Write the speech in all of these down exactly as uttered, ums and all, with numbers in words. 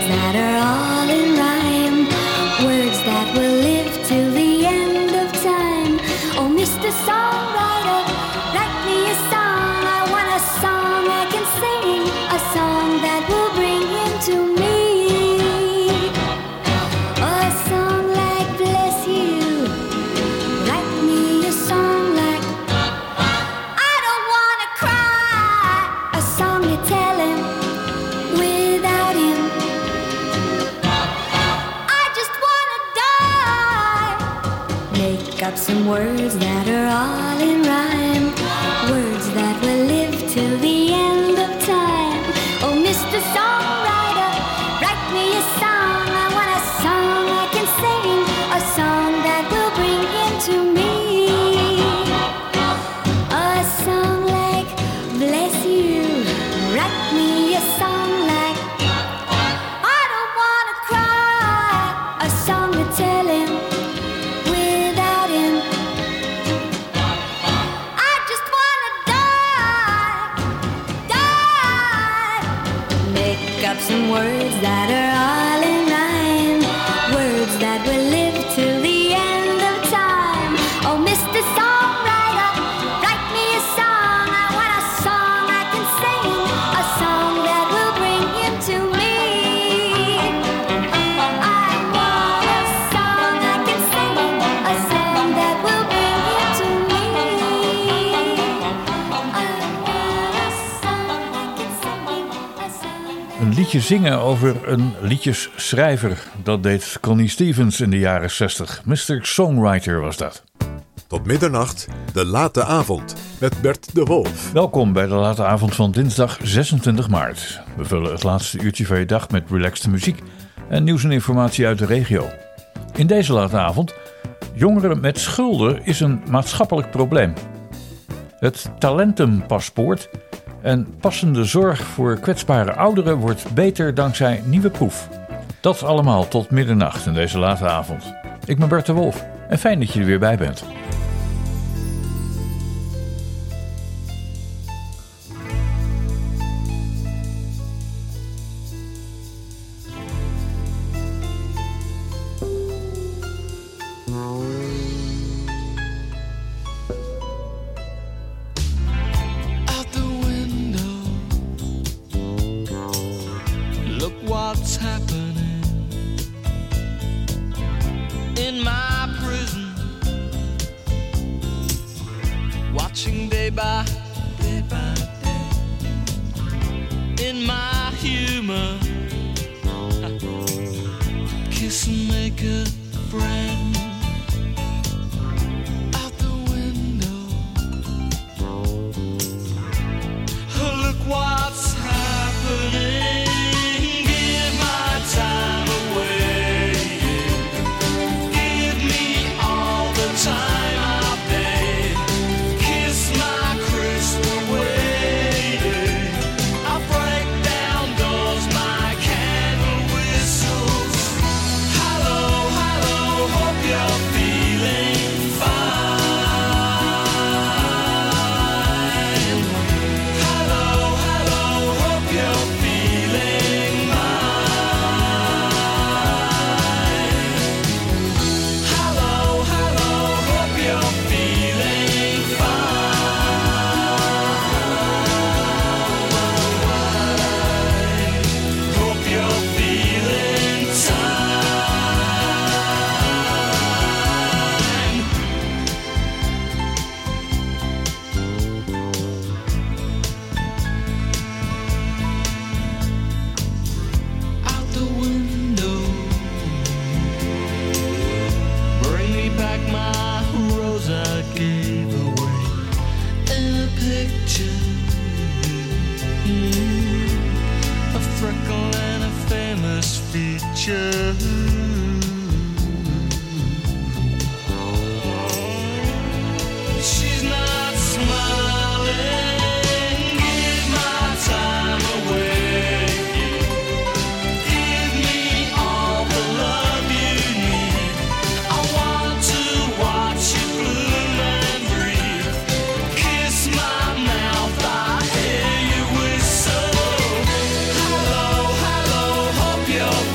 that are all in rhyme, words that will live till the end of time. Oh, Mister Songwriter, write me a song. I want a song I can sing, a song that will bring him to me. A song like Bless You, write me a song like I don't wanna cry, a song to tell him without him I just wanna die. Make up some words that are all in rhyme, words that will live till the end of time. Oh, Mister Songwriter, write me a song. I want a song I can sing, a song that will bring him to me. A song like Bless You, write me a song like I don't wanna cry, a song to tell him without him I just wanna die, die. Make up some words that are all in rhyme, words that will live till the end of time. Oh, Mister Songwriter, write me a song. I want a song I can sing, a song that will bring him to me. I want a song I can sing, a song that will bring him to me. I want a song I can sing, a song that Een liedje zingen over een liedjesschrijver. Dat deed Connie Stevens in de jaren zestig. mister Songwriter was dat. Tot middernacht, de late avond, met Bert de Wolf. Welkom bij de late avond van dinsdag zesentwintig maart. We vullen het laatste uurtje van je dag met relaxte muziek en nieuws en informatie uit de regio. In deze late avond, jongeren met schulden is een maatschappelijk probleem. Het talentenpaspoort en passende zorg voor kwetsbare ouderen wordt beter dankzij nieuwe proef. Dat allemaal tot middernacht in deze late avond. Ik ben Bert de Wolf en fijn dat je er weer bij bent. Out the window, look what's happening in my prison. Watching day by day by day in my humor. Kiss and make a friend. Out the window, look what's happening. Give my time away. Give me all the time I've paid. Kiss my crystal waiting. I break down doors, my candle whistles. Hello, hello, hope you're feeling fine. Hello, hello, hope you're feeling mine. Hello, hello, hope you're feeling fine. Hope you're feeling time. Out the window, bring me back my rose I gave away in a picture. Mm, a freckle and a famous feature. She's not smiling. Give my time away. Give me all the love you need. I want to watch you bloom and breathe. Kiss my mouth, I hear you whistle. Hello, hello, hope you're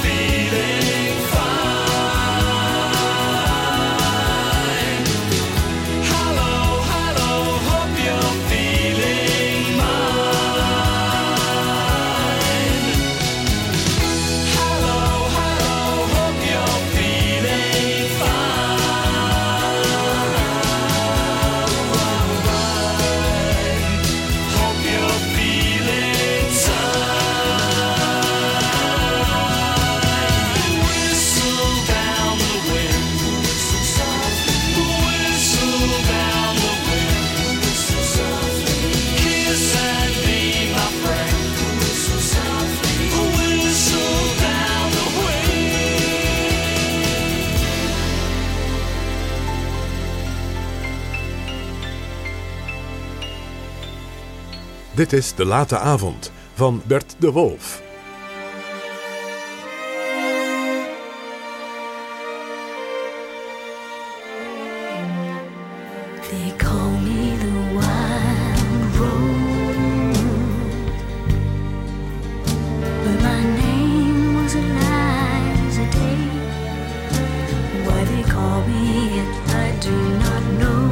Dit is De Late Avond van Bert de Wolf. They call me the wild rose, but my name was Eliza Day. Why they call me it, I do not know,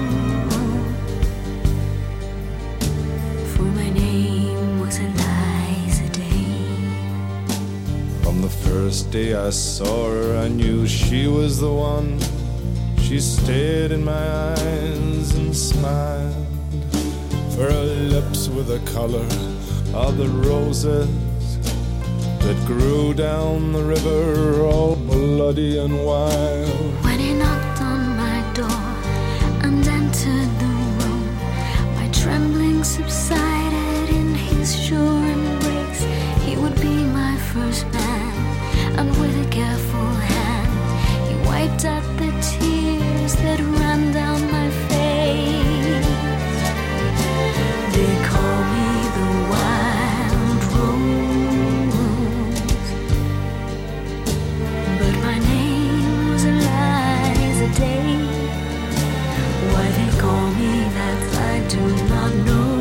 for my name was Eliza Day. From the first day I saw her, I knew she was the one. She stared in my eyes and smiled, for her lips were the color of the roses that grew down the river, all bloody and wild. When he knocked on my door and entered the room, my trembling subsided in his sure embrace. He would be my first man, and with a careful hand he wiped out the tears that ran down my face. They call me the wild rose, but my name was Eliza Day. Why they call me that I do not know,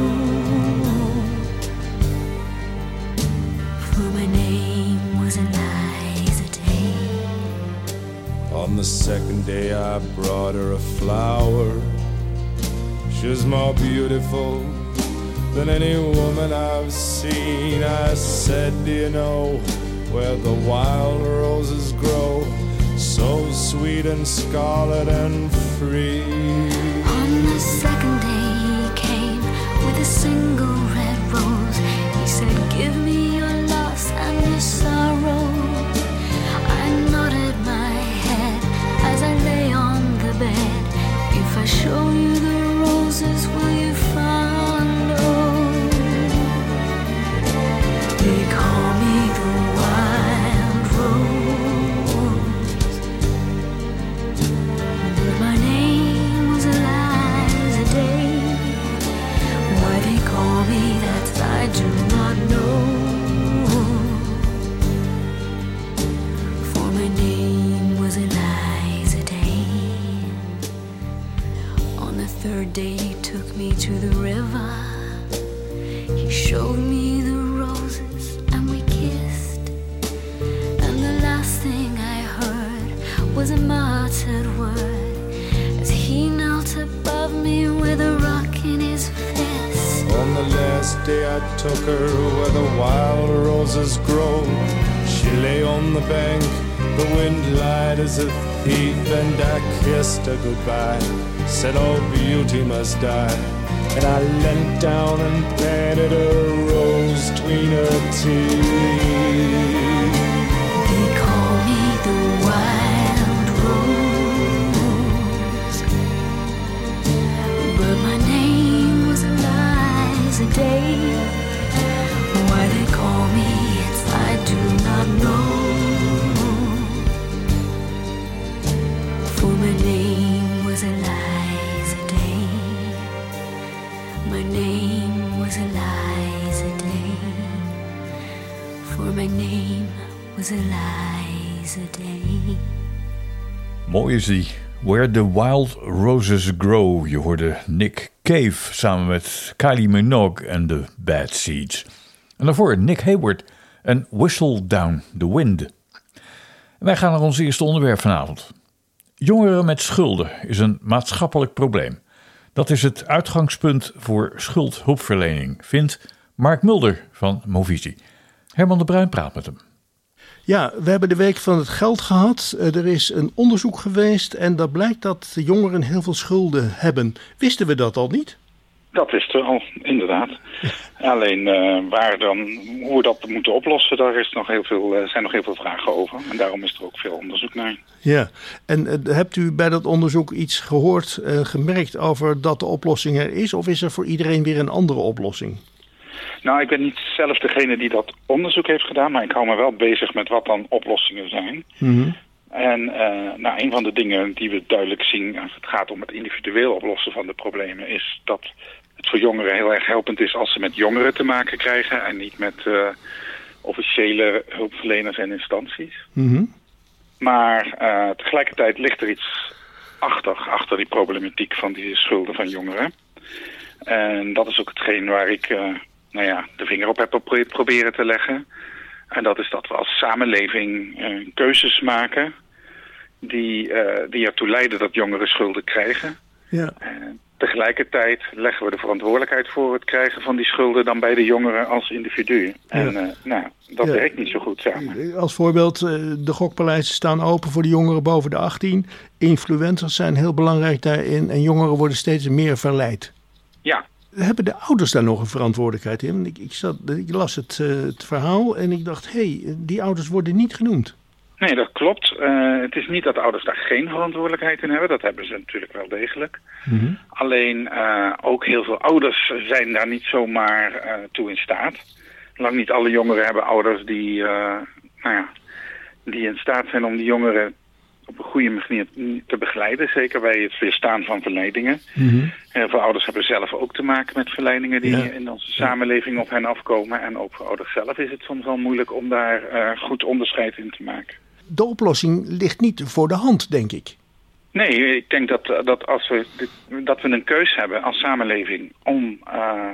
for my name was Eliza Day. On the second day I brought her a flower. She was more beautiful than any woman I've seen. I said, do you know where the wild roses grow, so sweet and scarlet and free? On the second day he came with a single red rose. He said, give me your loss and your sorrow. I nodded my head as I lay on the bed. If I show you the roses, will you follow? They call me the wild rose, but my name was Eliza Day. Why they call me that I do not know, for my name was Eliza Day. On the third day he took me to the river. He showed me the roses and we kissed, and the last thing I heard was a muttered word as he knelt above me with a rock in his fist. On the last day I took her where the wild roses grow. She lay on the bank, the wind lied as a thief, and I kissed her goodbye, said all beauty must die. And I leant down and planted a rose between her teeth. They call me the wild rose, but my name was Eliza Day. Why they call me it, I do not know, for my name was Eliza Day. My name was Eliza Day, for my name was Eliza Day. Mooi is die. Where the Wild Roses Grow. Je hoorde Nick Cave samen met Kylie Minogue en de Bad Seeds. En daarvoor Nick Hayward en Whistle Down the Wind. En wij gaan naar ons eerste onderwerp vanavond. Jongeren met schulden is een maatschappelijk probleem. Dat is het uitgangspunt voor schuldhulpverlening, vindt Mark Mulder van Movisie. Herman de Bruin praat met hem. Ja, we hebben de week van het geld gehad. Er is een onderzoek geweest en dat blijkt dat de jongeren heel veel schulden hebben. Wisten we dat al niet? Dat wisten we al, inderdaad. Alleen uh, waar dan, hoe we dat moeten oplossen, daar is nog heel veel, uh, zijn nog heel veel vragen over. En daarom is er ook veel onderzoek naar. Ja, en uh, hebt u bij dat onderzoek iets gehoord, uh, gemerkt over dat de oplossing er is? Of is er voor iedereen weer een andere oplossing? Nou, ik ben niet zelf degene die dat onderzoek heeft gedaan, maar ik hou me wel bezig met wat dan oplossingen zijn. Mm-hmm. En uh, nou, een van de dingen die we duidelijk zien als het gaat om het individueel oplossen van de problemen is dat het voor jongeren heel erg helpend is als ze met jongeren te maken krijgen en niet met uh, officiële hulpverleners en instanties. Mm-hmm. Maar uh, tegelijkertijd ligt er iets achter, achter die problematiek van die schulden van jongeren. En dat is ook hetgeen waar ik uh, nou ja, de vinger op heb op proberen te leggen. En dat is dat we als samenleving uh, keuzes maken die, uh, die ertoe leiden dat jongeren schulden krijgen. Ja. En tegelijkertijd leggen we de verantwoordelijkheid voor het krijgen van die schulden dan bij de jongeren als individu. En Ja. uh, nou, dat Ja. werkt niet zo goed samen. Als voorbeeld, uh, de gokpaleizen staan open voor de jongeren boven de achttien. Influencers zijn heel belangrijk daarin en jongeren worden steeds meer verleid. Ja. Hebben de ouders daar nog een verantwoordelijkheid in? Ik, ik, zat, ik las het, uh, het verhaal en ik dacht, hé, hey, die ouders worden niet genoemd. Nee, dat klopt. Uh, het is niet dat ouders daar geen verantwoordelijkheid in hebben. Dat hebben ze natuurlijk wel degelijk. Mm-hmm. Alleen uh, ook heel veel ouders zijn daar niet zomaar uh, toe in staat. Lang niet alle jongeren hebben ouders die, uh, nou ja, die in staat zijn om die jongeren op een goede manier te begeleiden. Zeker bij het weerstaan van verleidingen. Mm-hmm. Heel veel ouders hebben zelf ook te maken met verleidingen die Ja. in onze samenleving op hen afkomen. En ook voor ouders zelf is het soms wel moeilijk om daar uh, goed onderscheid in te maken. De oplossing ligt niet voor de hand, denk ik. Nee, ik denk dat, dat als we, dit, dat we een keus hebben als samenleving om uh,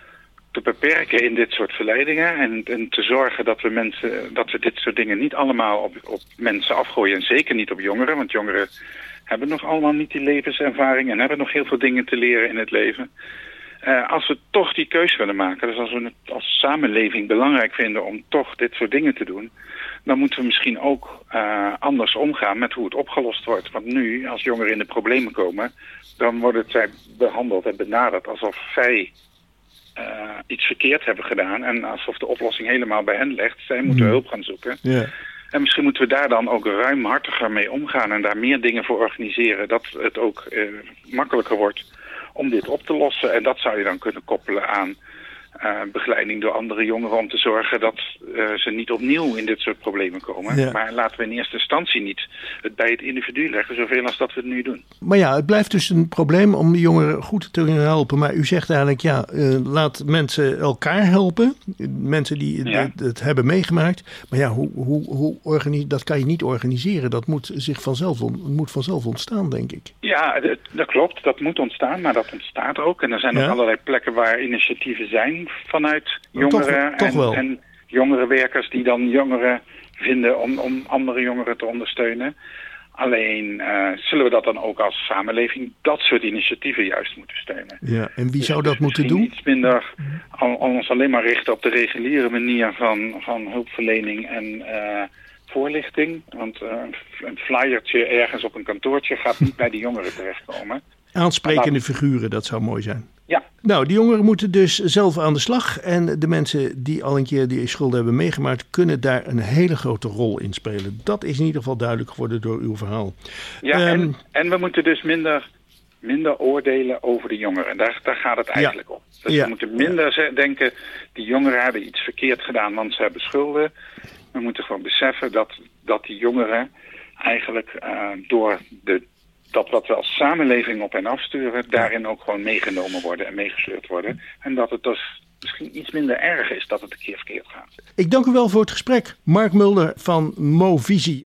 te beperken in dit soort verleidingen en, en te zorgen dat we mensen, dat we dit soort dingen niet allemaal op, op mensen afgooien en zeker niet op jongeren, want jongeren hebben nog allemaal niet die levenservaring en hebben nog heel veel dingen te leren in het leven. Uh, als we toch die keus willen maken, dus als we het als samenleving belangrijk vinden om toch dit soort dingen te doen, dan moeten we misschien ook uh, anders omgaan met hoe het opgelost wordt. Want nu, als jongeren in de problemen komen, dan worden zij behandeld en benaderd alsof zij uh, iets verkeerd hebben gedaan. En alsof de oplossing helemaal bij hen ligt. Zij moeten hulp gaan zoeken. Ja. En misschien moeten we daar dan ook ruimhartiger mee omgaan en daar meer dingen voor organiseren. Dat het ook uh, makkelijker wordt om dit op te lossen. En dat zou je dan kunnen koppelen aan Uh, begeleiding door andere jongeren om te zorgen dat uh, ze niet opnieuw in dit soort problemen komen. Ja. Maar laten we in eerste instantie niet het bij het individu leggen, zoveel als dat we het nu doen. Maar ja, het blijft dus een probleem om de jongeren goed te helpen. Maar u zegt eigenlijk, ja, uh, laat mensen elkaar helpen. Mensen die Ja. het, het hebben meegemaakt. Maar ja, hoe, hoe, hoe organi- dat kan je niet organiseren. Dat moet zich vanzelf, on- moet vanzelf ontstaan, denk ik. Ja, dat, dat klopt. Dat moet ontstaan, maar dat ontstaat ook. En er zijn Ja. ook allerlei plekken waar initiatieven zijn vanuit Maar toch- jongeren toch en, wel. en jongerenwerkers die dan jongeren vinden om, om andere jongeren te ondersteunen. Alleen uh, zullen we dat dan ook als samenleving dat soort initiatieven juist moeten steunen. Ja, en wie Dus zou dat dus moeten misschien doen? iets minder al, ons alleen maar richten op de reguliere manier van, van hulpverlening en uh, voorlichting. Want uh, een flyertje ergens op een kantoortje gaat niet bij de jongeren terechtkomen. Aansprekende figuren, dat zou mooi zijn. Ja. Nou, die jongeren moeten dus zelf aan de slag. En de mensen die al een keer die schulden hebben meegemaakt, kunnen daar een hele grote rol in spelen. Dat is in ieder geval duidelijk geworden door uw verhaal. Ja, Ehm, en, en we moeten dus minder, minder oordelen over de jongeren. Daar, daar gaat het eigenlijk om. Dus Ja. we moeten minder ze- denken, die jongeren hebben iets verkeerd gedaan, want ze hebben schulden. We moeten gewoon beseffen dat, dat die jongeren eigenlijk uh, door de, dat wat we als samenleving op hen afsturen, daarin ook gewoon meegenomen worden en meegesleurd worden. En dat het dus misschien iets minder erg is dat het een keer verkeerd gaat. Ik dank u wel voor het gesprek. Mark Mulder van Movisie.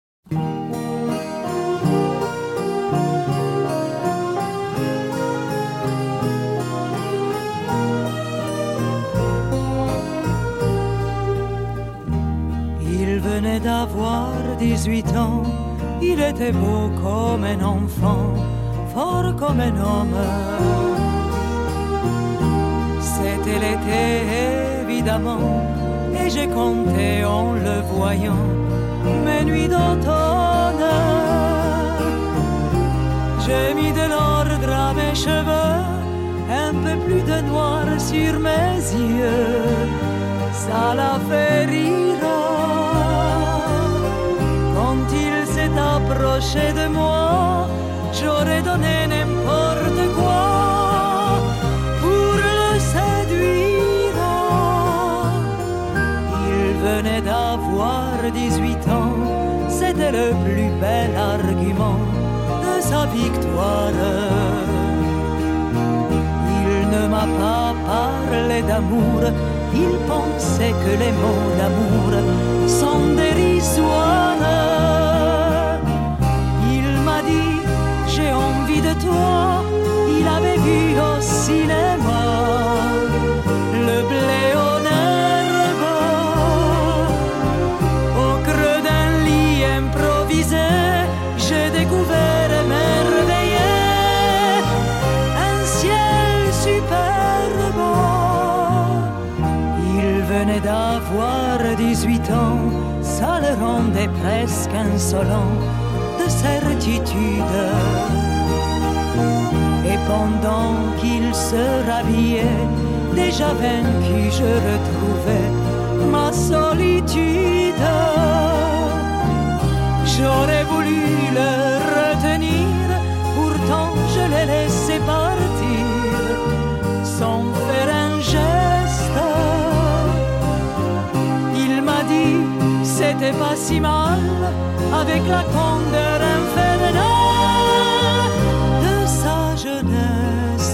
Il venait d'avoir dix-huit ans, il était beau comme un enfant, fort comme un homme. C'était l'été évidemment, et j'ai compté en le voyant mes nuits d'automne. J'ai mis de l'ordre à mes cheveux, un peu plus de noir sur mes yeux, ça l'a fait rire. Quand il s'est approché de moi, j'aurais donné n'importe quoi pour le séduire. Il venait d'avoir dix-huit ans, c'était le plus bel argument de sa victoire. Il ne m'a papa parlait d'amour, il pensait que les mots d'amour sont dérisoires. Il m'a dit, j'ai envie de toi, il avait vu au cinéma le blé en herbe, au creux d'un lit improvisé, j'ai découvert émerveillé un ciel superbe. Il venait d'avoir dix-huit ans, ça le rendait presque insolent de certitude. Et pendant qu'il se rhabillait, déjà vaincu, je retrouvais ma solitude. J'aurais voulu le retenir, pourtant je l'ai laissé partir sans faire un geste. Il m'a dit, c'était pas si mal, avec la candeur infernale de sa jeunesse.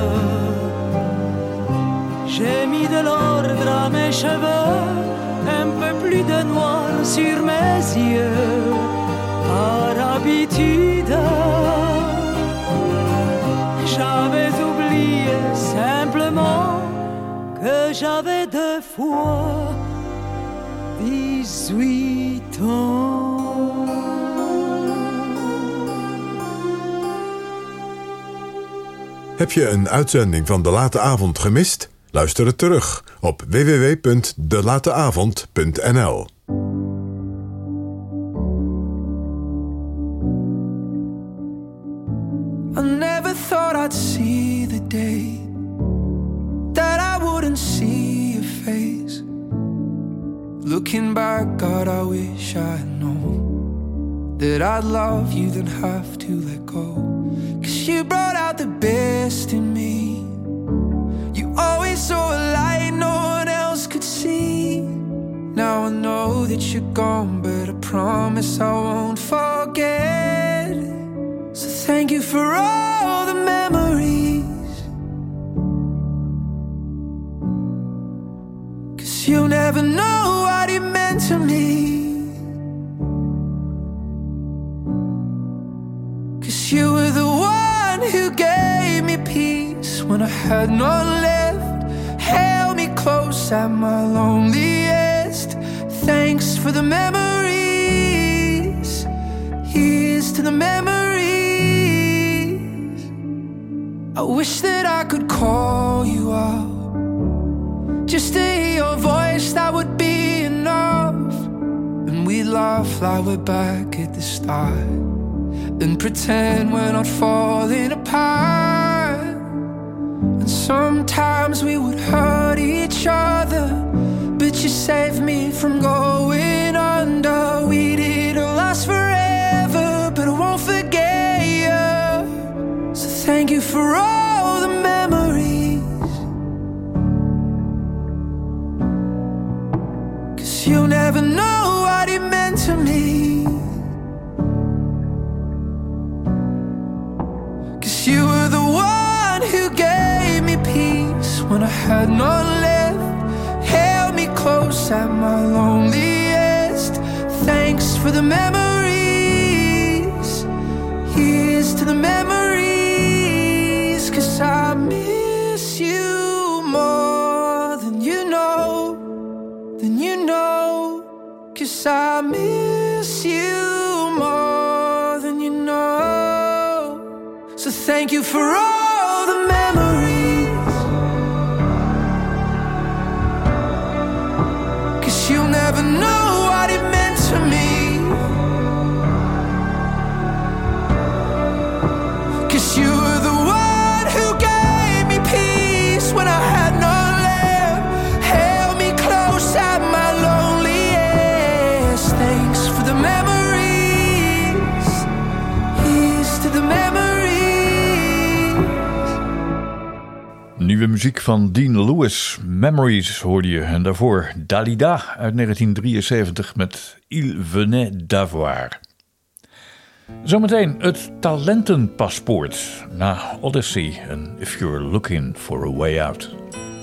J'ai mis de l'ordre à mes cheveux, un peu plus de noir sur mes yeux, par habitude. J'avais oublié simplement que j'avais deux fois dix-huit ans. Heb je een uitzending van De Late Avond gemist? Luister het terug op w w w punt de late avond punt n l. I never thought I'd see the day that I wouldn't see your face. Looking back, God, I wish I'd known that I'd love you, then have to let go. 'Cause you brought out the best in me. You always saw a light no one else could see. Now I know that you're gone, but I promise I won't forget. So thank you for all the memories. 'Cause you'll never know what it meant to me. 'Cause you were the one who gave me peace when I had none left. Held me close at my loneliest. Thanks for the memories. Here's to the memories. I wish that I could call you out, just to hear your voice, that would be enough. And we'd laugh like we're back at the start, and pretend we're not falling apart. And sometimes we would hurt each other, but you saved me from going under. We didn't last forever, but I won't forget you. So thank you for all the memories. 'Cause you'll never know what it meant to me. 'Cause you were the one who gave me peace when I had none left. Held me close at my loneliest. Thanks for the memories. Here's to the memories. 'Cause I miss you more than you know, than you know. 'Cause I miss you more than you know. So thank you for all the memories. 'Cause you'll never know what it meant to me. 'Cause you were the one who gave me peace when I had none left. Held me close at my loneliest. Thanks for the memories. Here's to the memories. Nieuwe muziek van Dean Lewis, Memories hoorde je. En daarvoor Dalida uit negentien drieënzeventig met Il venait d'avoir. Zometeen het talentenpaspoort na Odyssey en If You're Looking for a Way Out.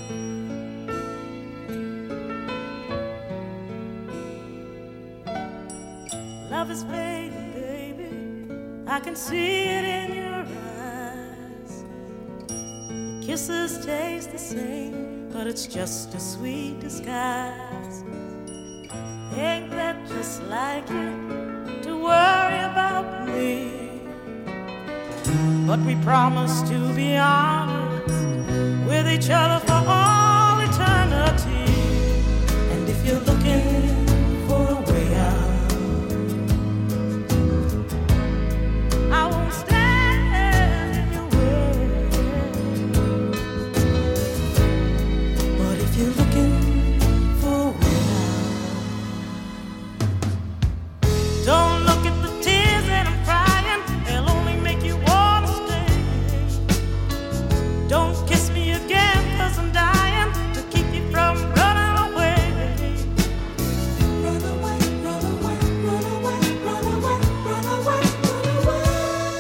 Love is fading, baby. I can see it in your eyes. Your kisses taste the same, but it's just a sweet disguise. Ain't that just like you to worry about me? But we promised to be honest with each other for all eternity. And if you're looking for a way out, I won't stand in your way. But if you're looking for a way out, don't look at the tears that I'm crying. They'll only make you wanna stay. Don't kiss me again, 'cause I'm dying to keep you from running away. Run away, run away, run away, run away, run away, run away.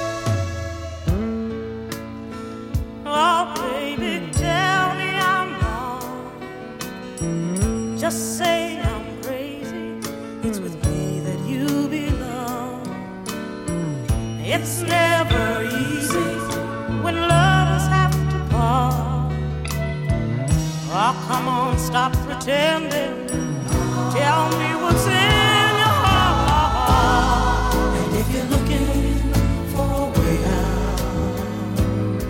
Oh, baby, tell me I'm wrong. Just say I'm crazy. It's with me that you belong. It's never easy when lovers have to part. Oh, come on, stop pretending. Tell me what's in your heart. And if you're looking for a way out,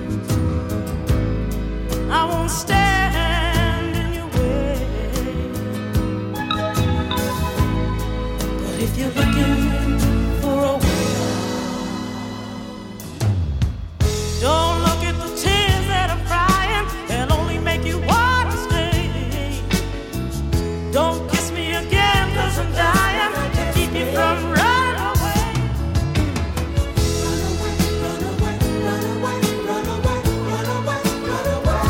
I won't stand in your way. But if you're looking for a way out, don't look at the tears that I'm crying. They'll only make you wanna stay. Don't kiss me again, 'cause I'm dying to keep you from running away. Run away, run away, run away, run away, run away, run away.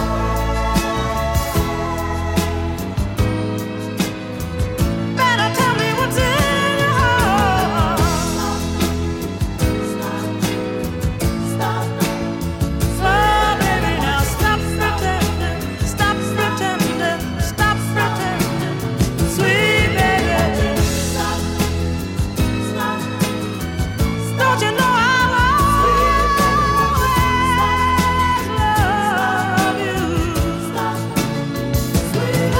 Better tell me what's in your heart. Stop, stop, so baby, now stop pretending, stop pretending, stop pretending, sweet baby. Stop, stop, don't you know I'll always love you? Stop, sweet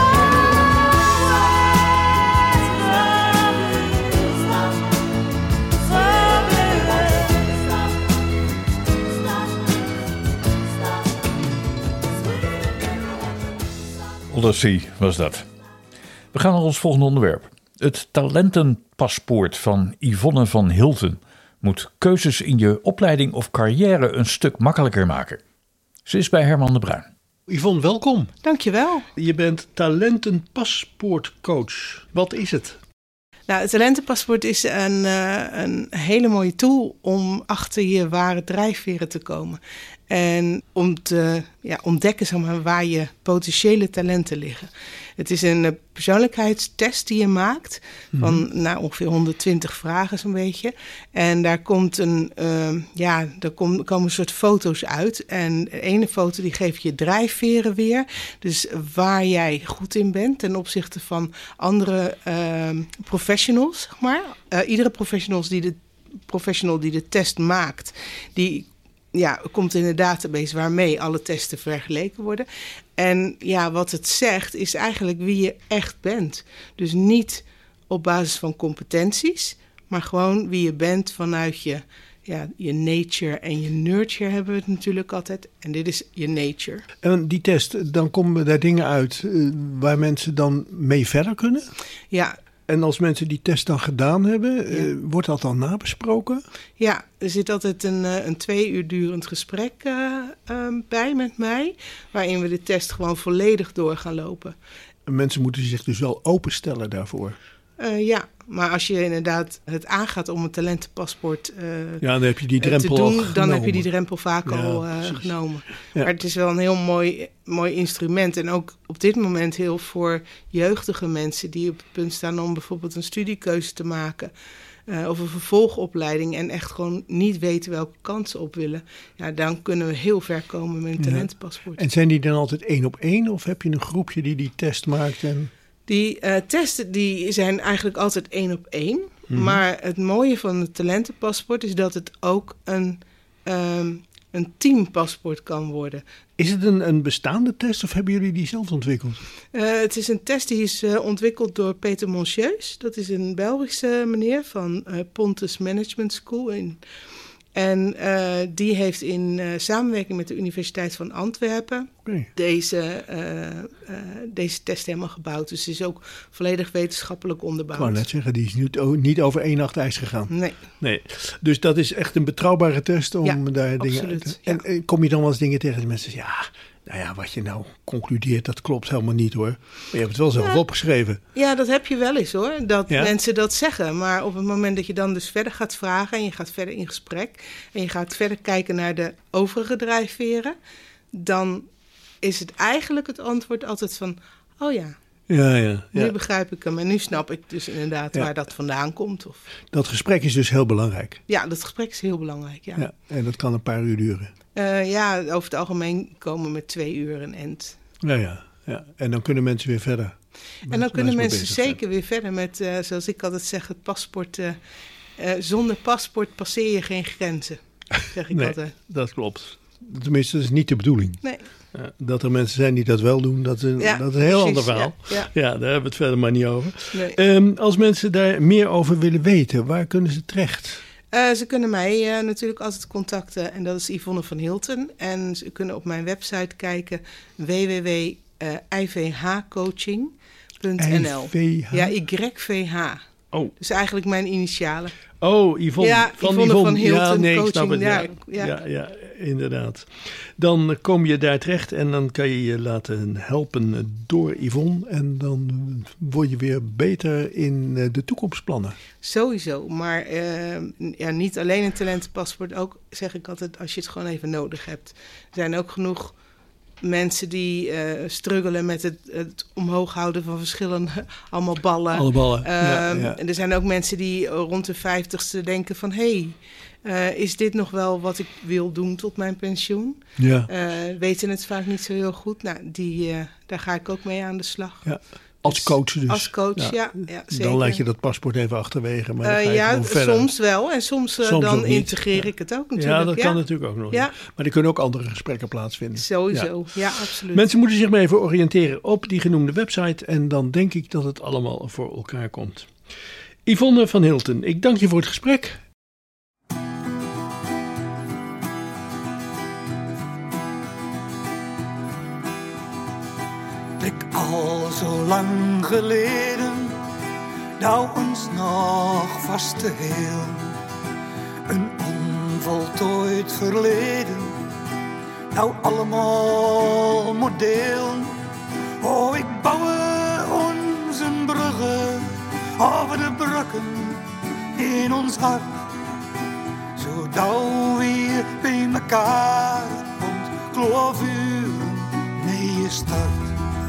always love you. Stop, so baby. Stop, stop, stop, Odyssey was dat. We gaan naar ons volgende onderwerp. Het talentenpaspoort van Yvonne van Hilten moet keuzes in je opleiding of carrière een stuk makkelijker maken. Ze is bij Herman de Bruin. Yvonne, welkom. Dankjewel. Je bent talentenpaspoortcoach. Wat is het? Nou, het talentenpaspoort is een, uh, een hele mooie tool om achter je ware drijfveren te komen. En om te ja, ontdekken zeg maar, waar je potentiële talenten liggen. Het is een uh, persoonlijkheidstest die je maakt. Van mm-hmm. nou, ongeveer honderdtwintig vragen zo'n beetje. En daar komt een, uh, ja, daar kom, komen een soort foto's uit. En de ene foto die geeft je drijfveren weer. Dus waar jij goed in bent ten opzichte van andere uh, professionals, zeg maar. Uh, iedere professionals die de, professional die de test maakt, die ja, komt in een database waarmee alle testen vergeleken worden. En ja, wat het zegt is eigenlijk wie je echt bent. Dus niet op basis van competenties, maar gewoon wie je bent vanuit je, ja, je nature en je nurture hebben we het natuurlijk altijd. En dit is je nature. En die test, dan komen daar dingen uit uh, waar mensen dan mee verder kunnen? Ja. En als mensen die test dan gedaan hebben, ja. uh, wordt dat dan nabesproken? Ja, er zit altijd een, uh, een twee uur durend gesprek uh, uh, bij met mij, waarin we de test gewoon volledig door gaan lopen. En mensen moeten zich dus wel openstellen daarvoor? Uh, ja, maar als je inderdaad het aangaat om een talentenpaspoort uh, ja, dan heb je die drempel te doen, al dan genomen. heb je die drempel vaak Ja, al uh, precies. genomen. Ja. Maar het is wel een heel mooi, mooi instrument. En ook op dit moment heel voor jeugdige mensen die op het punt staan om bijvoorbeeld een studiekeuze te maken. Uh, of een vervolgopleiding en echt gewoon niet weten welke kant ze op willen. Ja, dan kunnen we heel ver komen met een Ja. talentenpaspoort. En zijn die dan altijd één op één? Of heb je een groepje die die test maakt? En... Die uh, testen die zijn eigenlijk altijd één op één. Mhm. Maar het mooie van het talentenpaspoort is dat het ook een, um, een teampaspoort kan worden. Is het een, een bestaande test of hebben jullie die zelf ontwikkeld? Uh, het is een test die is uh, ontwikkeld door Peter Moncheus. Dat is een Belgische meneer van uh, Pontus Management School. In, en uh, die heeft in uh, samenwerking met de Universiteit van Antwerpen Okay. deze, uh, uh, deze test helemaal gebouwd. Dus het is ook volledig wetenschappelijk Ik onderbouwd. wou net zeggen, die is niet, o- niet over één nacht ijs gegaan. Nee. Nee. Dus dat is echt een betrouwbare test om Ja, daar dingen absoluut, uit te... ja. En eh, kom je dan wel eens dingen tegen die mensen zeggen, ja, nou ja, wat je nou concludeert, dat klopt helemaal niet hoor. Maar je hebt het wel zelf Ja. opgeschreven. Ja, dat heb je wel eens hoor, dat Ja? mensen dat zeggen. Maar op het moment dat je dan dus verder gaat vragen en je gaat verder in gesprek en je gaat verder kijken naar de overige drijfveren, dan is het eigenlijk het antwoord altijd van, oh ja, Ja, ja, nu ja. begrijp ik hem en nu snap ik dus inderdaad Ja. waar dat vandaan komt. Of, Dat gesprek is dus heel belangrijk. ja, dat gesprek is heel belangrijk, ja. Ja. En dat kan een paar uur duren. Uh, ja, over het algemeen komen met twee uur een end. Ja, ja, ja. En dan kunnen mensen weer verder. En dan kunnen mee mensen bezig zijn. zeker weer verder met, uh, zoals ik altijd zeg, het paspoort. Uh, uh, zonder paspoort passeer je geen grenzen, zeg ik Nee, altijd. dat klopt. Tenminste, dat is niet de bedoeling. Nee. Ja, dat er mensen zijn die dat wel doen, dat is, Ja, dat is een heel precies, ander verhaal. ja, ja. Ja, daar hebben we het verder maar niet over. Nee. Um, als mensen daar meer over willen weten, waar kunnen ze terecht? Uh, ze kunnen mij uh, natuurlijk altijd contacten en dat is Yvonne van Hilten. En ze kunnen op mijn website kijken w w w punt i v h coaching punt n l. I V H? Ja, Y V H. Oh. Dus eigenlijk mijn initialen. Oh, Yvonne. Ja, van Yvonne Yvonne. van Hilten, ja, nee, ik coaching, snap het. Ja, ja, ja. ja. Ja, inderdaad. Dan kom je daar terecht en dan kan je je laten helpen door Yvonne. En dan word je weer beter in de toekomstplannen. Sowieso, maar uh, ja, niet alleen een talentenpaspoort. Ook zeg ik altijd, als je het gewoon even nodig hebt. Er zijn ook genoeg mensen die uh, struggelen met het, het omhoog houden van verschillende, allemaal ballen. Alle ballen, Um, ja, ja. En er zijn ook mensen die rond de vijftigste denken van, hé, hey, uh, is dit nog wel wat ik wil doen tot mijn pensioen? Ja. Uh, weten het vaak niet zo heel goed. Nou, die, uh, daar ga ik ook mee aan de slag. Ja. Als coach dus. Als coach, ja, ja, ja zeker. Dan laat je dat paspoort even achterwege. Maar dan ga Uh, je ja, gewoon verder. soms wel. En soms, uh, Soms dan ook niet. integreer ik het ook natuurlijk. Ja, dat kan natuurlijk ook nog. Ja. Ja. Maar er kunnen ook andere gesprekken plaatsvinden. Sowieso, ja, ja absoluut. Mensen moeten zich maar even oriënteren op die genoemde website. En dan denk ik dat het allemaal voor elkaar komt. Yvonne van Hilten, ik dank je voor het gesprek. Blik al zo lang geleden, nou ons nog vast te heel. Een onvoltooid verleden, nou allemaal model. Oh, ik bouw onze bruggen over de brokken in ons hart. Zodat weer bij elkaar komt, geloof u, nee je start.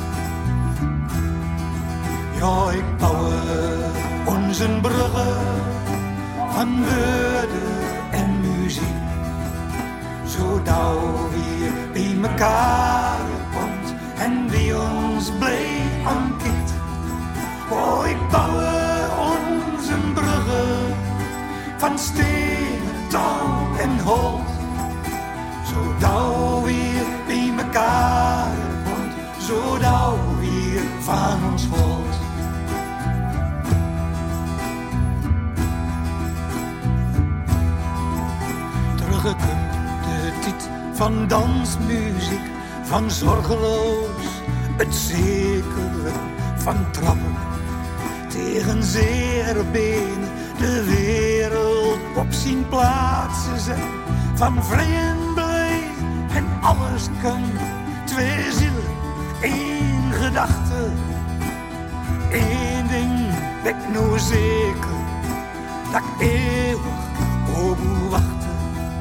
Ja, ik bouw onze bruggen van woorden en muziek. Zodat weer bij elkaar komt en wie ons blij aankijkt. Oh, ik bouw onze bruggen van steen, touw en hout. Zodat weer bij elkaar komt, zodat weer van ons houdt. Teruggekund de tijd van dansmuziek, van zorgeloos het zekere van trappen. Tegen zere benen de wereld op zijn plaatsen zet. Van vrij en blij en alles kan. Twee zielen, één gedachte. Eén ding ik nou zeker dat ik eeuwig op moet wachten.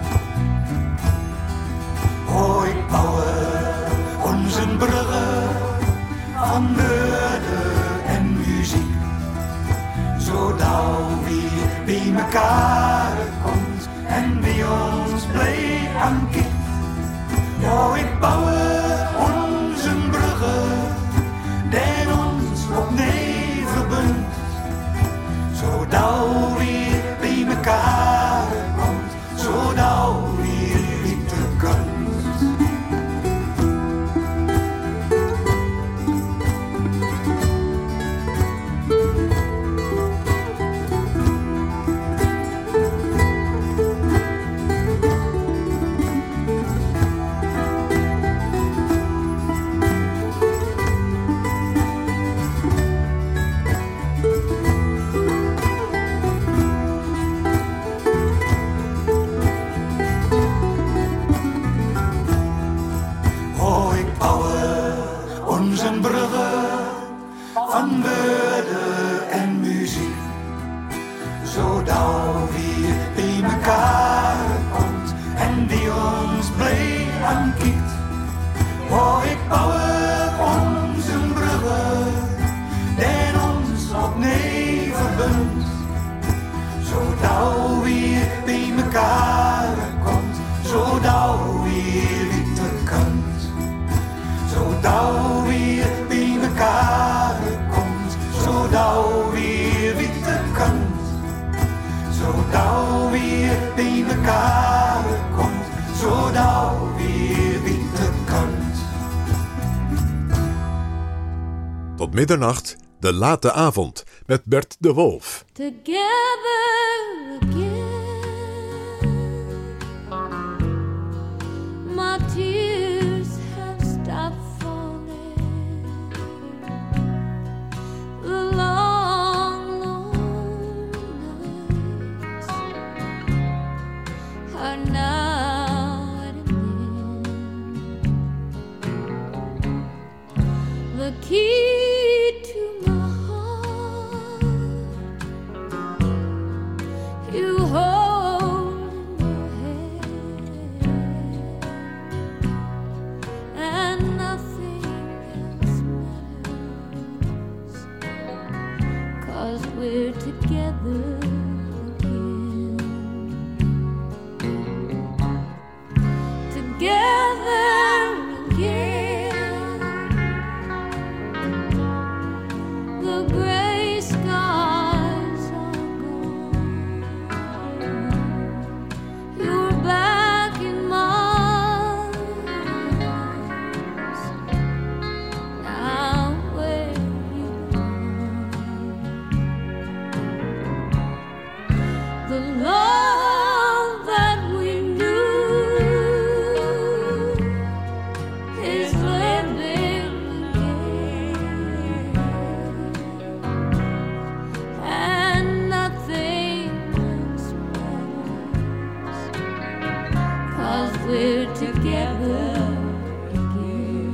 Oh, ik bouwen onze bruggen van woorden en muziek, zodat wie bij mekaar komt en bij ons blij aankijkt. Oh, ik bouwen onze bruggen, die ons opnieuw verbindt, zodat weer bij mekaar komt, zodat weer liefde kunt. Van woorden en muziek, zodat weer bij mekaar komt en die ons blij aankijkt. Oh, ik bouwen onze bruggen, die ons opnieuw verbindt, zodat weer bij mekaar komt, zodat weer liefde kunt, zodat weer bij mekaar komt, zodat weer witte kunt, zodat weer bij mekaar komt, zodat weer witte kunt. Tot middernacht, de late avond met Bert de Wolf. Together again, my tears have stopped falling. The long, long nights are now at an end. The key to my heart you hold in your hand, and nothing else matters, 'cause we're together again. Together again. The gray skies are gone. You're back in my arms. Now where you belong. The love that we knew is living again, and nothing else matters, 'cause we're together again.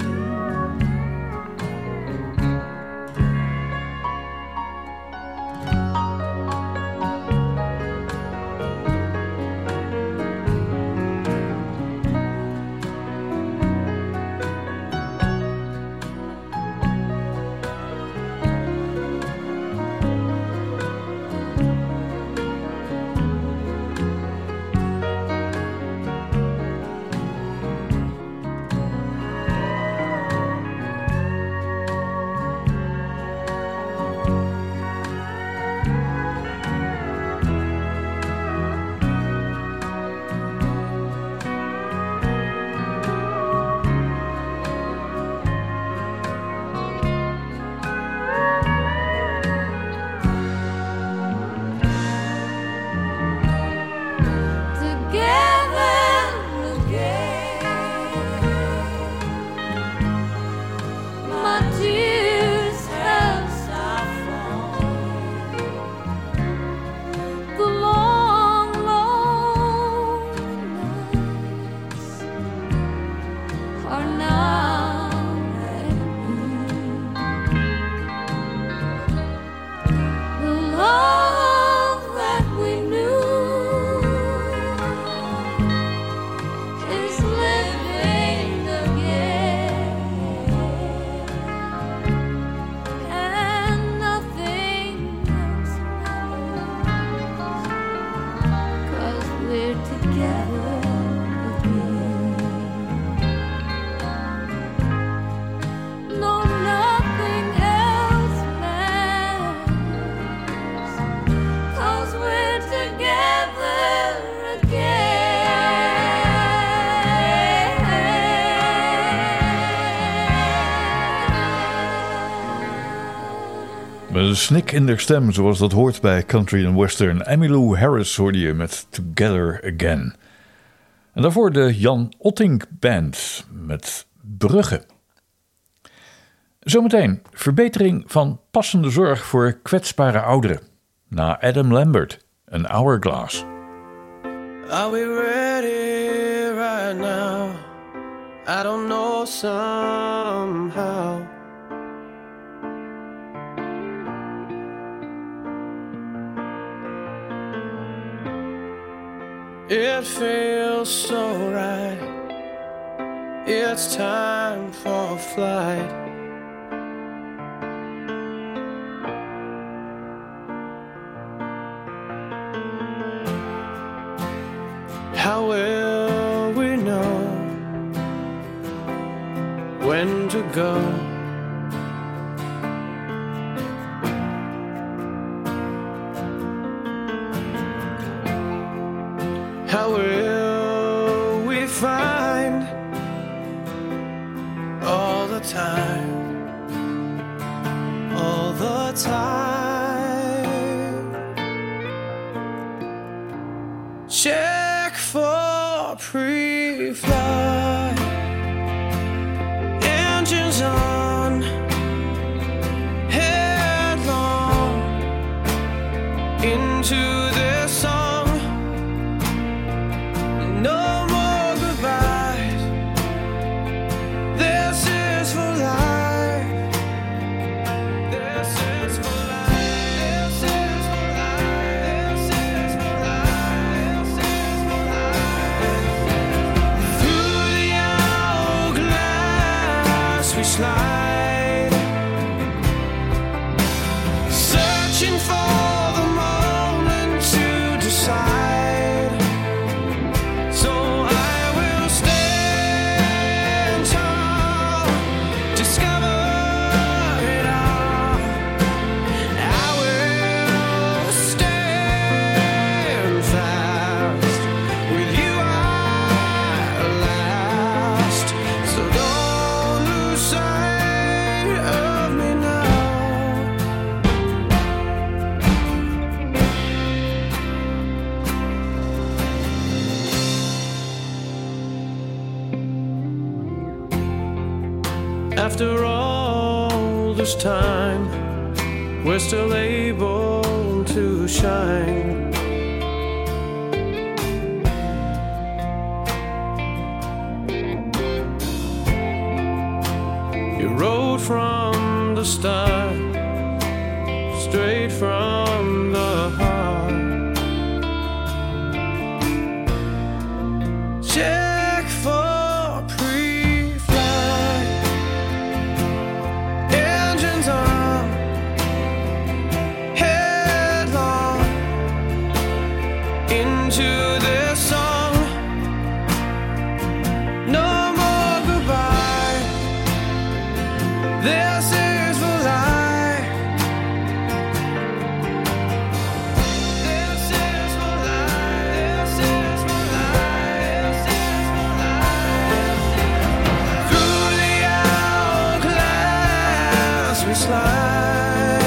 Een snik in de stem, zoals dat hoort bij country en western. Emmylou Harris hoorde je met Together Again. En daarvoor de Jan Ottink Band met Brugge. Zometeen verbetering van passende zorg voor kwetsbare ouderen. Na Adam Lambert, een Hourglass. Are we ready right now? I don't know, somehow it feels so right. It's time for flight. How will we know when to go? How will we find all the time, all the time? Check for pre-flight, engines on, headlong into this song. No more goodbyes. This is for life. This is for life. This is for life. This is for life. This is for life. Through the hourglass we slide, searching for the moment to decide. After all this time, we're still able to shine. You rode from the start, straight from the heart. Check for into this song. No more goodbye. This is for life. This is for life. This is for life. This is for life. Through the hourglass we slide,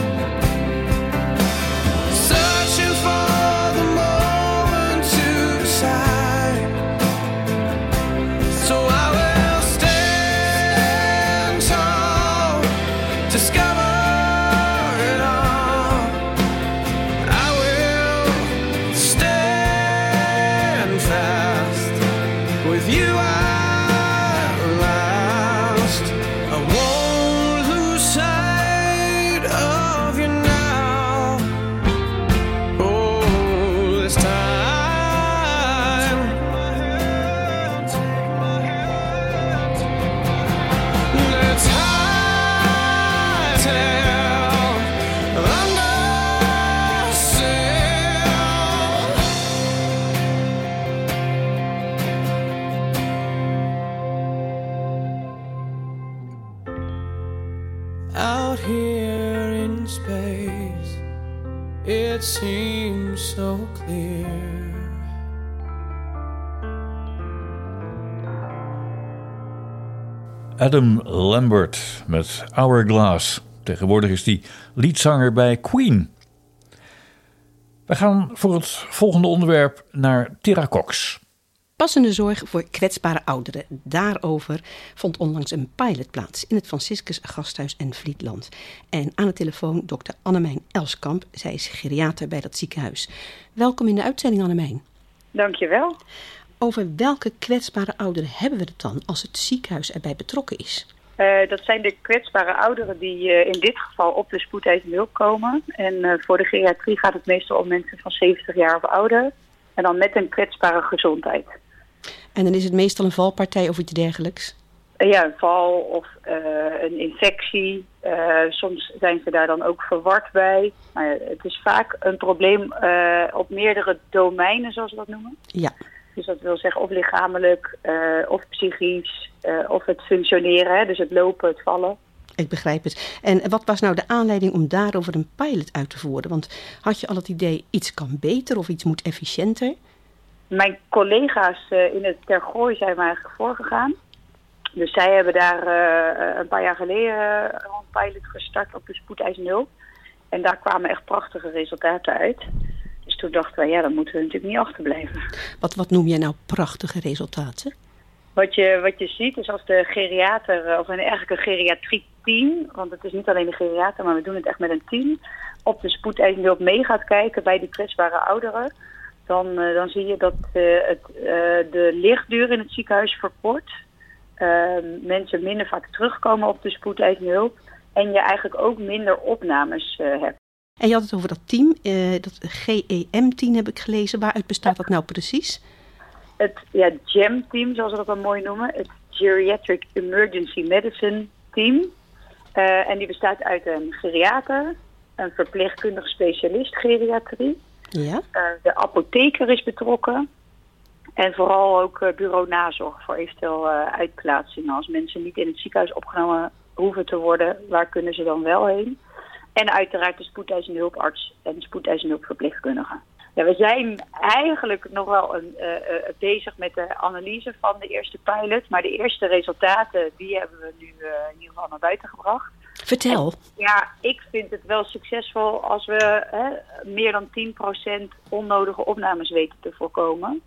searching for out here in space, it seems so clear. Adam Lambert met Hourglass. Tegenwoordig is hij liedzanger bij Queen. We gaan voor het volgende onderwerp naar Tira Cox. Passende zorg voor kwetsbare ouderen. Daarover vond onlangs een pilot plaats in het Franciscus Gasthuis en Vlietland. En aan de telefoon dokter Annemijn Elskamp. Zij is geriater bij dat ziekenhuis. Welkom in de uitzending, Annemijn. Dankjewel. Over welke kwetsbare ouderen hebben we het dan als het ziekenhuis erbij betrokken is? Uh, dat zijn de kwetsbare ouderen die uh, in dit geval op de spoedeisende hulp komen. En uh, voor de geriatrie gaat het meestal om mensen van zeventig jaar of ouder. En dan met een kwetsbare gezondheid. En dan is het meestal een valpartij of iets dergelijks? Uh, ja, een val of uh, een infectie. Uh, soms zijn ze daar dan ook verward bij. Maar uh, het is vaak een probleem uh, op meerdere domeinen, zoals we dat noemen. Ja. Dus dat wil zeggen of lichamelijk, uh, of psychisch, uh, of het functioneren. Hè, dus het lopen, het vallen. Ik begrijp het. En wat was nou de aanleiding om daarover een pilot uit te voeren? Want had je al het idee, iets kan beter of iets moet efficiënter? Mijn collega's uh, in het Tergooi zijn me eigenlijk voorgegaan. Dus zij hebben daar uh, een paar jaar geleden uh, een pilot gestart op de spoedeisende hulp. En daar kwamen echt prachtige resultaten uit. Dus toen dachten wij, ja, dan moeten we natuurlijk niet achterblijven. Wat, wat noem jij nou prachtige resultaten? Wat je, wat je ziet is als de geriater, of een, eigenlijk een geriatrieteam, want het is niet alleen de geriater, maar we doen het echt met een team, op de spoedeisende hulp mee gaat kijken bij die kwetsbare ouderen, dan, uh, dan zie je dat uh, het, uh, de lichtduur in het ziekenhuis verkort. Uh, mensen minder vaak terugkomen op de spoedeisende hulp en je eigenlijk ook minder opnames uh, hebt. En je had het over dat team, uh, dat G E M-team heb ik gelezen. Waaruit bestaat dat nou precies? Het ja, G E M-team, zoals we dat dan mooi noemen. Het Geriatric Emergency Medicine Team. Uh, en die bestaat uit een geriater, een verpleegkundig specialist geriatrie. Ja. Uh, de apotheker is betrokken. En vooral ook uh, bureau nazorg voor eventueel uh, uitplaatsingen. Als mensen niet in het ziekenhuis opgenomen hoeven te worden, waar kunnen ze dan wel heen? En uiteraard de spoedeisende hulparts en de spoedeisende hulpverpleegkundige. Ja, we zijn eigenlijk nog wel een, uh, uh, bezig met de analyse van de eerste pilot. Maar de eerste resultaten, die hebben we nu uh, in ieder geval naar buiten gebracht. Vertel. En, ja, ik vind het wel succesvol als we hè, meer dan tien procent onnodige opnames weten te voorkomen.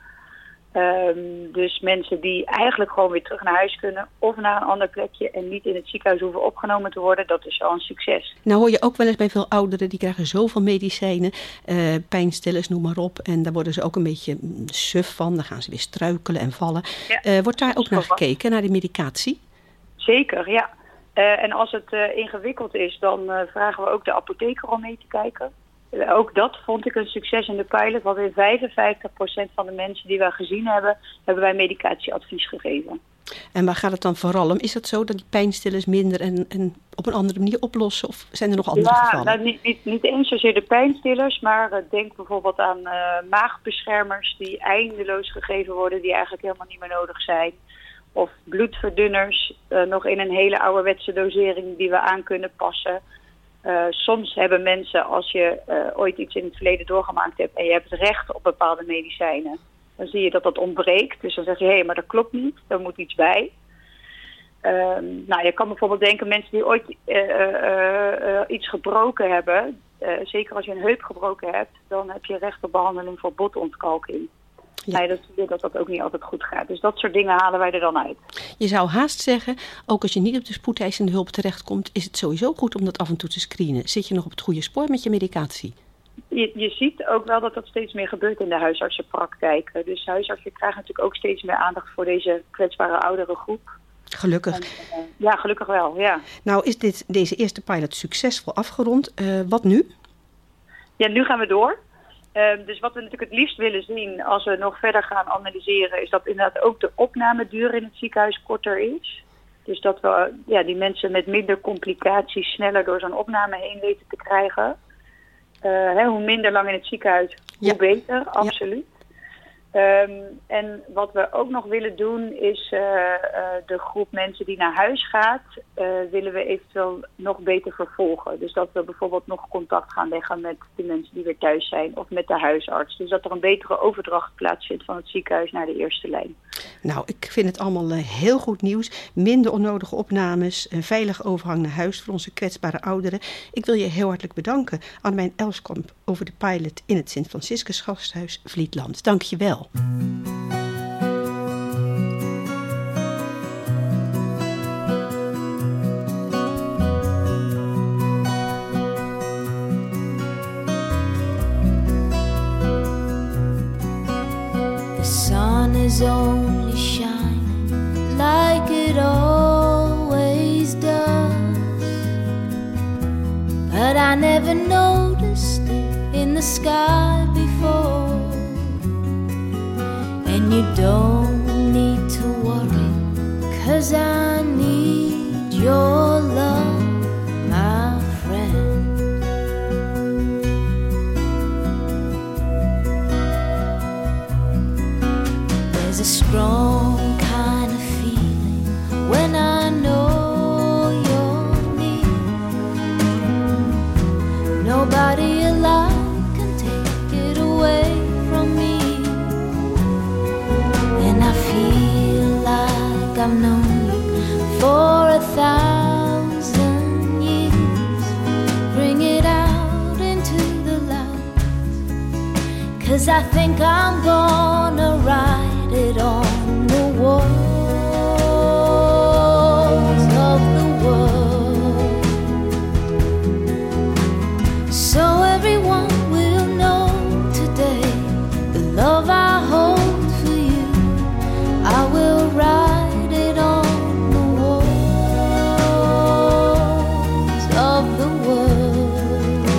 Um, dus mensen die eigenlijk gewoon weer terug naar huis kunnen of naar een ander plekje en niet in het ziekenhuis hoeven opgenomen te worden, dat is al een succes. Nou hoor je ook wel eens bij veel ouderen, die krijgen zoveel medicijnen, uh, pijnstillers, noem maar op. En daar worden ze ook een beetje suf van, dan gaan ze weer struikelen en vallen. Ja, uh, wordt daar ook naar gekeken, naar die medicatie? Zeker, ja. Uh, en als het uh, ingewikkeld is, dan uh, vragen we ook de apotheker om mee te kijken. Uh, ook dat vond ik een succes in de pilot, want in vijfenvijftig procent van de mensen die we gezien hebben, hebben wij medicatieadvies gegeven. En waar gaat het dan vooral om? Is het zo dat die pijnstillers minder en, en op een andere manier oplossen? Of zijn er nog andere ja, gevallen? Nou, niet, niet, niet eens zozeer de pijnstillers, maar uh, denk bijvoorbeeld aan uh, maagbeschermers die eindeloos gegeven worden, die eigenlijk helemaal niet meer nodig zijn. Of bloedverdunners, uh, nog in een hele ouderwetse dosering die we aan kunnen passen. Uh, soms hebben mensen, als je uh, ooit iets in het verleden doorgemaakt hebt en je hebt recht op bepaalde medicijnen, dan zie je dat dat ontbreekt. Dus dan zeg je, hé, hey, maar dat klopt niet, er moet iets bij. Um, nou, je kan bijvoorbeeld denken, mensen die ooit uh, uh, uh, iets gebroken hebben, uh, zeker als je een heup gebroken hebt, dan heb je recht op behandeling voor botontkalking. Ja. Nee, dat zie je dat dat ook niet altijd goed gaat. Dus dat soort dingen halen wij er dan uit. Je zou haast zeggen, ook als je niet op de spoedeisende hulp terechtkomt, is het sowieso goed om dat af en toe te screenen. Zit je nog op het goede spoor met je medicatie? Je, je ziet ook wel dat dat steeds meer gebeurt in de huisartsenpraktijk. Dus huisartsen krijgen natuurlijk ook steeds meer aandacht voor deze kwetsbare oudere groep. Gelukkig. En, uh, ja, gelukkig wel, ja. Nou is dit, deze eerste pilot succesvol afgerond. Uh, wat nu? Ja, nu gaan we door. Uh, dus wat we natuurlijk het liefst willen zien als we nog verder gaan analyseren, is dat inderdaad ook de opnameduur in het ziekenhuis korter is. Dus dat we ja, die mensen met minder complicaties sneller door zo'n opname heen weten te krijgen. Uh, hè, hoe minder lang in het ziekenhuis, hoe ja. beter, absoluut. Ja. Um, en wat we ook nog willen doen is uh, uh, de groep mensen die naar huis gaat, uh, willen we eventueel nog beter vervolgen. Dus dat we bijvoorbeeld nog contact gaan leggen met de mensen die weer thuis zijn of met de huisarts. Dus dat er een betere overdracht plaatsvindt van het ziekenhuis naar de eerste lijn. Nou, ik vind het allemaal uh, heel goed nieuws. Minder onnodige opnames, een veilige overgang naar huis voor onze kwetsbare ouderen. Ik wil je heel hartelijk bedanken, Annemijn Elskamp, over de pilot in het Sint-Franciscus Gasthuis Vlietland. Dank je wel. Is only shining like it always does, but I never noticed it in the sky before. And you don't need to worry, 'cause I need your love, my friend. There's a strong kind of feeling when I know you're near. Nobody alive can take it away from me. And I feel like I've known you for a thousand years. Bring it out into the light, 'cause I think I'm gonna ride it on the walls of the world, so everyone will know today the love I hold for you. I will write it on the walls of the world,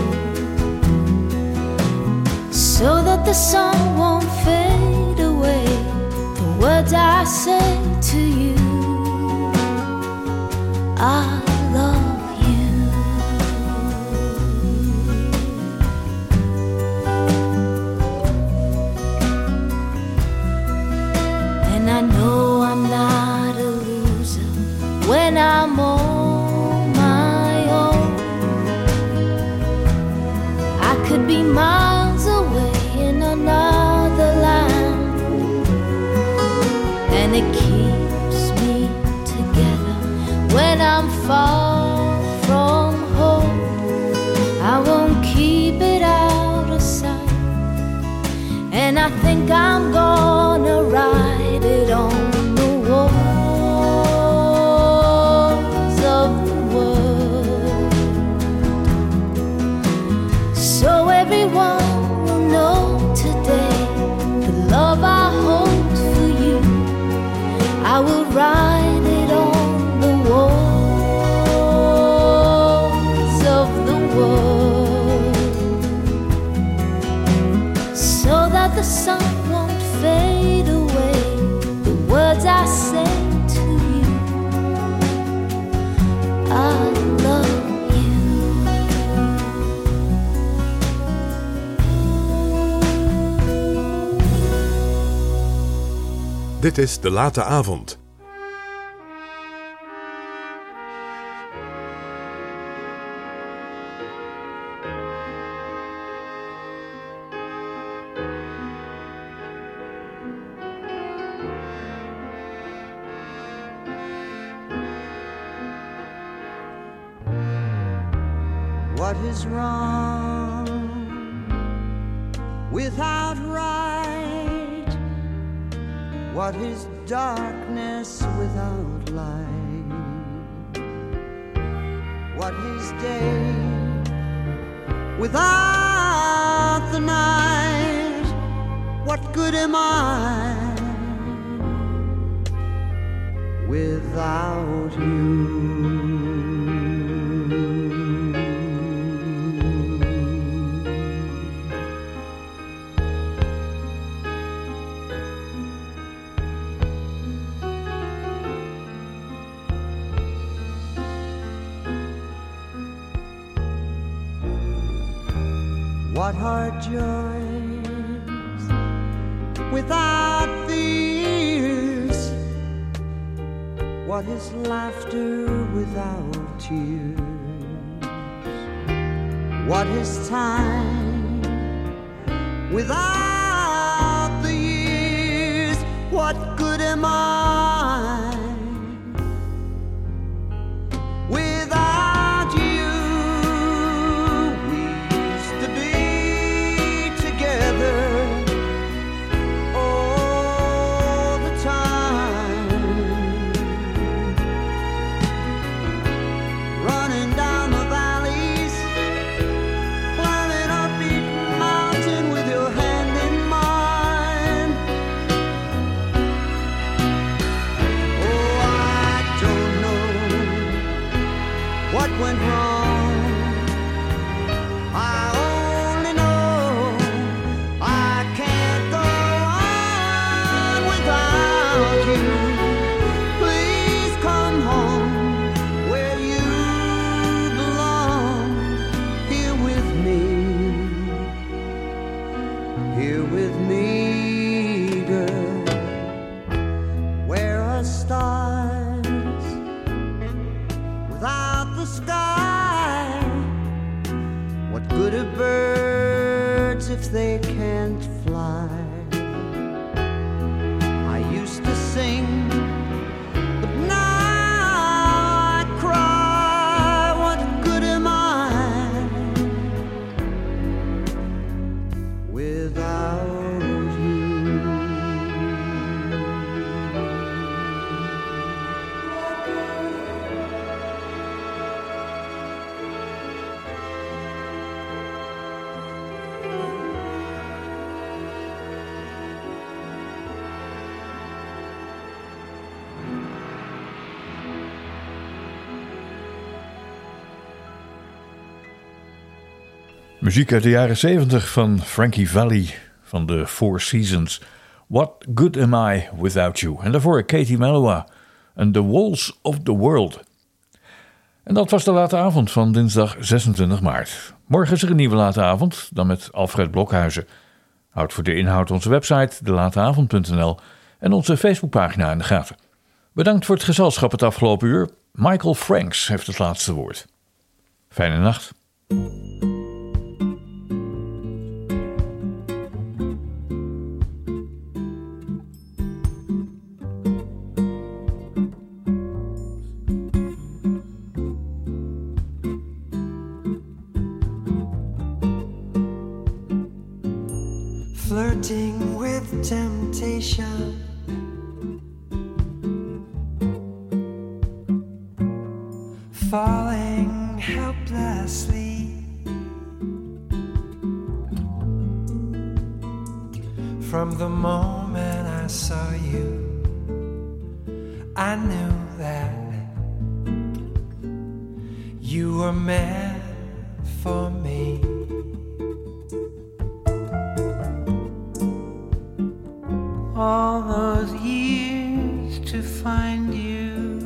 so that the sun won't fade away. Words I say to you, I love you. And I know I'm not a loser when I'm on my own. I could be miles away in another land, and it keeps me together when I'm far from home. I won't keep it out of sight, and I think I'm gonna write it on the walls of the world, so everyone will know today the love I hold for you. I will write it on the walls of the world, so that the sun won't fade away. The words I say to you, I love you. Dit is De Late Avond. What is wrong without right? What is darkness without light? What is day without the night? What good am I without you? What are joys without fears? What is laughter without tears? What is time without the years? What good am I Muziek uit de jaren zeventig van Frankie Valli van de Four Seasons. What Good Am I Without You? En daarvoor Katie Melua en The Walls of the World. En dat was de late avond van dinsdag zesentwintig maart. Morgen is er een nieuwe late avond, dan met Alfred Blokhuizen. Houd voor de inhoud onze website de lateavond punt n l en onze Facebookpagina in de gaten. Bedankt voor het gezelschap het afgelopen uur. Michael Franks heeft het laatste woord. Fijne nacht. Flirting with temptation, falling helplessly from the moment I saw you. I knew that you were meant for me. All those years to find you,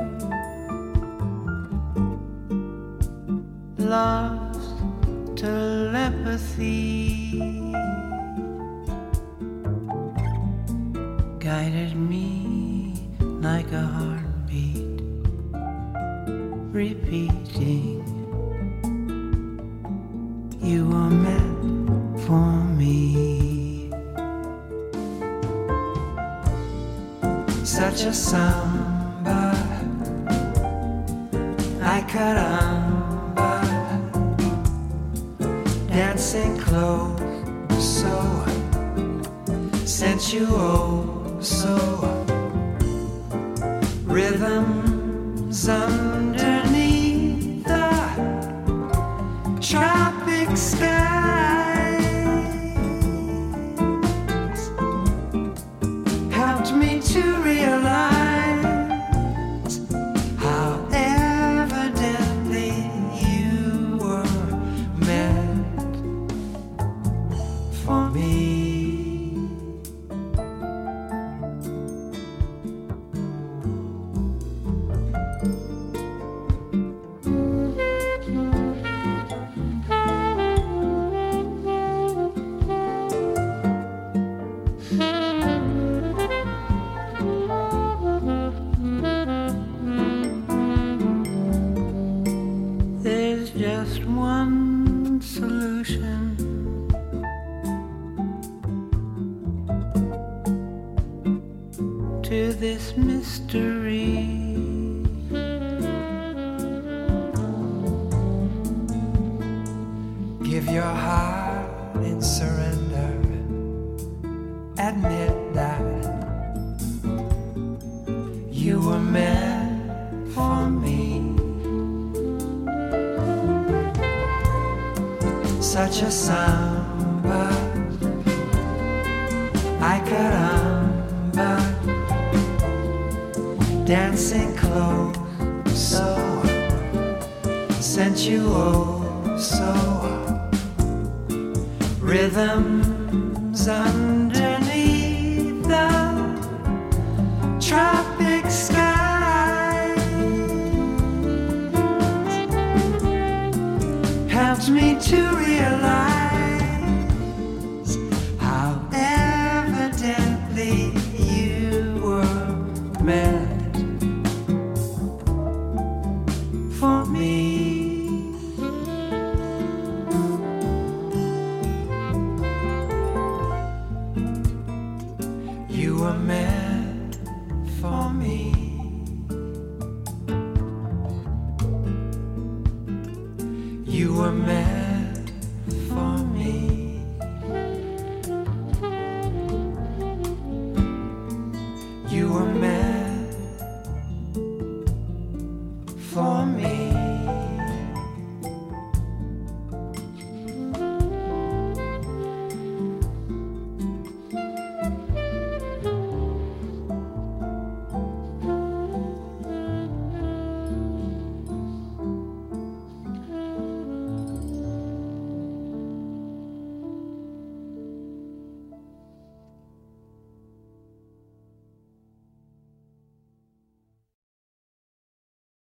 love's telepathy guided me like a heartbeat, repeating, you were meant for me. Such a samba, I caramba, dancing close, so sensual, so rhythms underneath the tropic skies helped me to realize how evidently you were meant for me. There's just one solution. To this mystery. Give your heart in surrender. Admit that you were meant for me. Such a samba, I caramba, dancing close, so sensual, so rhythms underneath the tropic skies helped me to realize how evidently you were meant for me. You were meant